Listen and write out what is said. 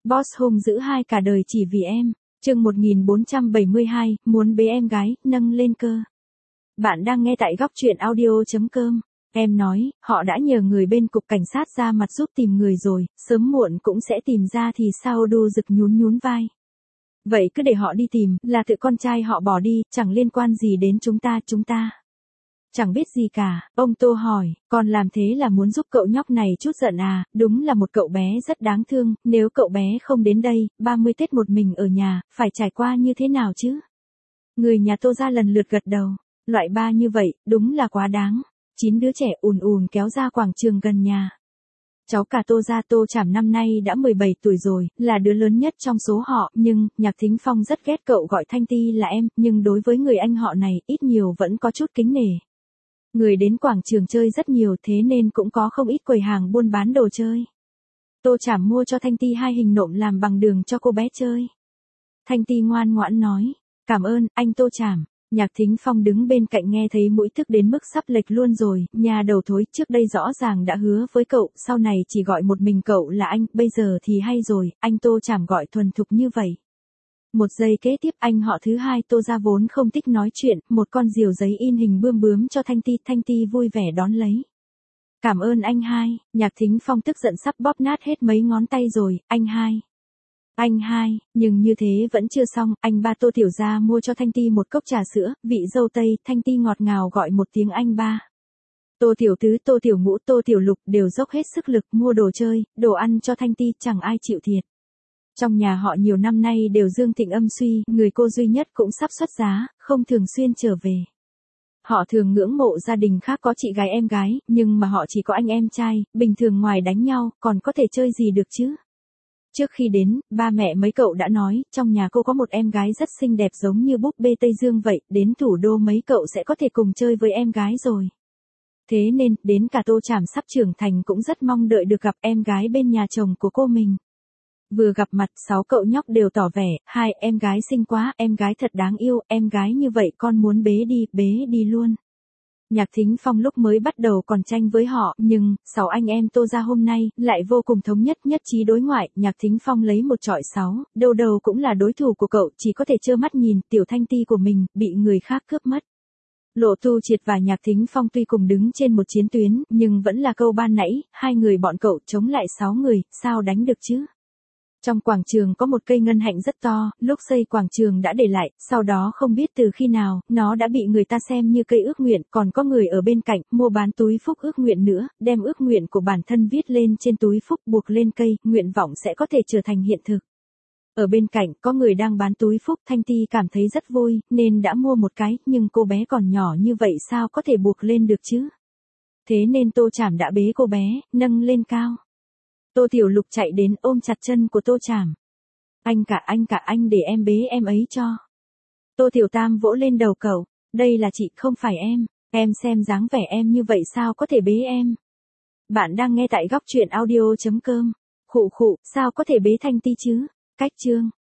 Boss hung dữ hai cả đời chỉ vì em. Chương 1472, muốn bế em gái, nâng lên cơ. Bạn đang nghe tại góc truyện audio.com. Em nói, họ đã nhờ người bên cục cảnh sát ra mặt giúp tìm người rồi, sớm muộn cũng sẽ tìm ra thì sao. Đu Dực nhún vai. Vậy cứ để họ đi tìm, là tự con trai họ bỏ đi, chẳng liên quan gì đến chúng ta. Chẳng biết gì cả, ông Tô hỏi, con làm thế là muốn giúp cậu nhóc này chút giận à, đúng là một cậu bé rất đáng thương, nếu cậu bé không đến đây, 30 Tết một mình ở nhà, phải trải qua như thế nào chứ? Người nhà Tô ra lần lượt gật đầu, loại ba như vậy, đúng là quá đáng. 9 đứa trẻ ùn ùn kéo ra quảng trường gần nhà. Cháu cả Tô ra Tô Trảm năm nay đã 17 tuổi rồi, là đứa lớn nhất trong số họ, nhưng, Nhạc Thính Phong rất ghét cậu gọi Thanh Ti là em, nhưng đối với người anh họ này, ít nhiều vẫn có chút kính nể. Người đến quảng trường chơi rất nhiều thế nên cũng có không ít quầy hàng buôn bán đồ chơi. Tô Trảm mua cho Thanh Ti 2 hình nộm làm bằng đường cho cô bé chơi. Thanh Ti ngoan ngoãn nói, cảm ơn, anh Tô Trảm. Nhạc Thính Phong đứng bên cạnh nghe thấy mũi tức đến mức sắp lệch luôn rồi, nhà đầu thối, trước đây rõ ràng đã hứa với cậu, sau này chỉ gọi một mình cậu là anh, bây giờ thì hay rồi, anh Tô Trảm gọi thuần thục như vậy. Một giây kế tiếp anh họ thứ hai Tô ra vốn không thích nói chuyện, một con diều giấy in hình bươm bướm cho Thanh Ti vui vẻ đón lấy. Cảm ơn anh hai, Nhạc Thính Phong tức giận sắp bóp nát hết mấy ngón tay rồi, anh hai. Anh hai, nhưng như thế vẫn chưa xong, anh ba Tô Tiểu Gia mua cho Thanh Ti một cốc trà sữa, vị dâu tây, Thanh Ti ngọt ngào gọi một tiếng anh ba. Tô Tiểu Tứ, Tô Tiểu Ngũ, Tô Tiểu Lục đều dốc hết sức lực mua đồ chơi, đồ ăn cho Thanh Ti, chẳng ai chịu thiệt. Trong nhà họ nhiều năm nay đều dương thịnh âm suy, người cô duy nhất cũng sắp xuất giá, không thường xuyên trở về. Họ thường ngưỡng mộ gia đình khác có chị gái em gái, nhưng mà họ chỉ có anh em trai, bình thường ngoài đánh nhau, còn có thể chơi gì được chứ? Trước khi đến, ba mẹ mấy cậu đã nói, trong nhà cô có một em gái rất xinh đẹp giống như búp bê Tây Dương vậy, đến thủ đô mấy cậu sẽ có thể cùng chơi với em gái rồi. Thế nên, đến cả Tô Trảm sắp trưởng thành cũng rất mong đợi được gặp em gái bên nhà chồng của cô mình. Vừa gặp mặt, 6 cậu nhóc đều tỏ vẻ, hai em gái xinh quá, em gái thật đáng yêu, em gái như vậy con muốn bế đi luôn. Nhạc Thính Phong lúc mới bắt đầu còn tranh với họ, nhưng, 6 anh em Tô ra hôm nay, lại vô cùng thống nhất chí đối ngoại, Nhạc Thính Phong lấy một chọi 6, đầu cũng là đối thủ của cậu, chỉ có thể trơ mắt nhìn, tiểu Thanh Ti của mình, bị người khác cướp mất. Lộ Tu Triệt và Nhạc Thính Phong tuy cùng đứng trên một chiến tuyến, nhưng vẫn là câu ban nãy, hai người bọn cậu chống lại 6 người, sao đánh được chứ? Trong quảng trường có một cây ngân hạnh rất to, lúc xây quảng trường đã để lại, sau đó không biết từ khi nào, nó đã bị người ta xem như cây ước nguyện, còn có người ở bên cạnh, mua bán túi phúc ước nguyện nữa, đem ước nguyện của bản thân viết lên trên túi phúc buộc lên cây, nguyện vọng sẽ có thể trở thành hiện thực. Ở bên cạnh, có người đang bán túi phúc, Thanh Ti cảm thấy rất vui, nên đã mua một cái, nhưng cô bé còn nhỏ như vậy sao có thể buộc lên được chứ? Thế nên Tô Trảm đã bế cô bé, nâng lên cao. Tô Tiểu Lục chạy đến ôm chặt chân của Tô Trảm. Anh cả anh để em bế em ấy cho. Tô Tiểu Tam vỗ lên đầu cậu, đây là chị không phải em xem dáng vẻ em như vậy sao có thể bế em. Bạn đang nghe tại góc truyện audio.com. Khụ, sao có thể bế Thanh Ti chứ? Cách chương.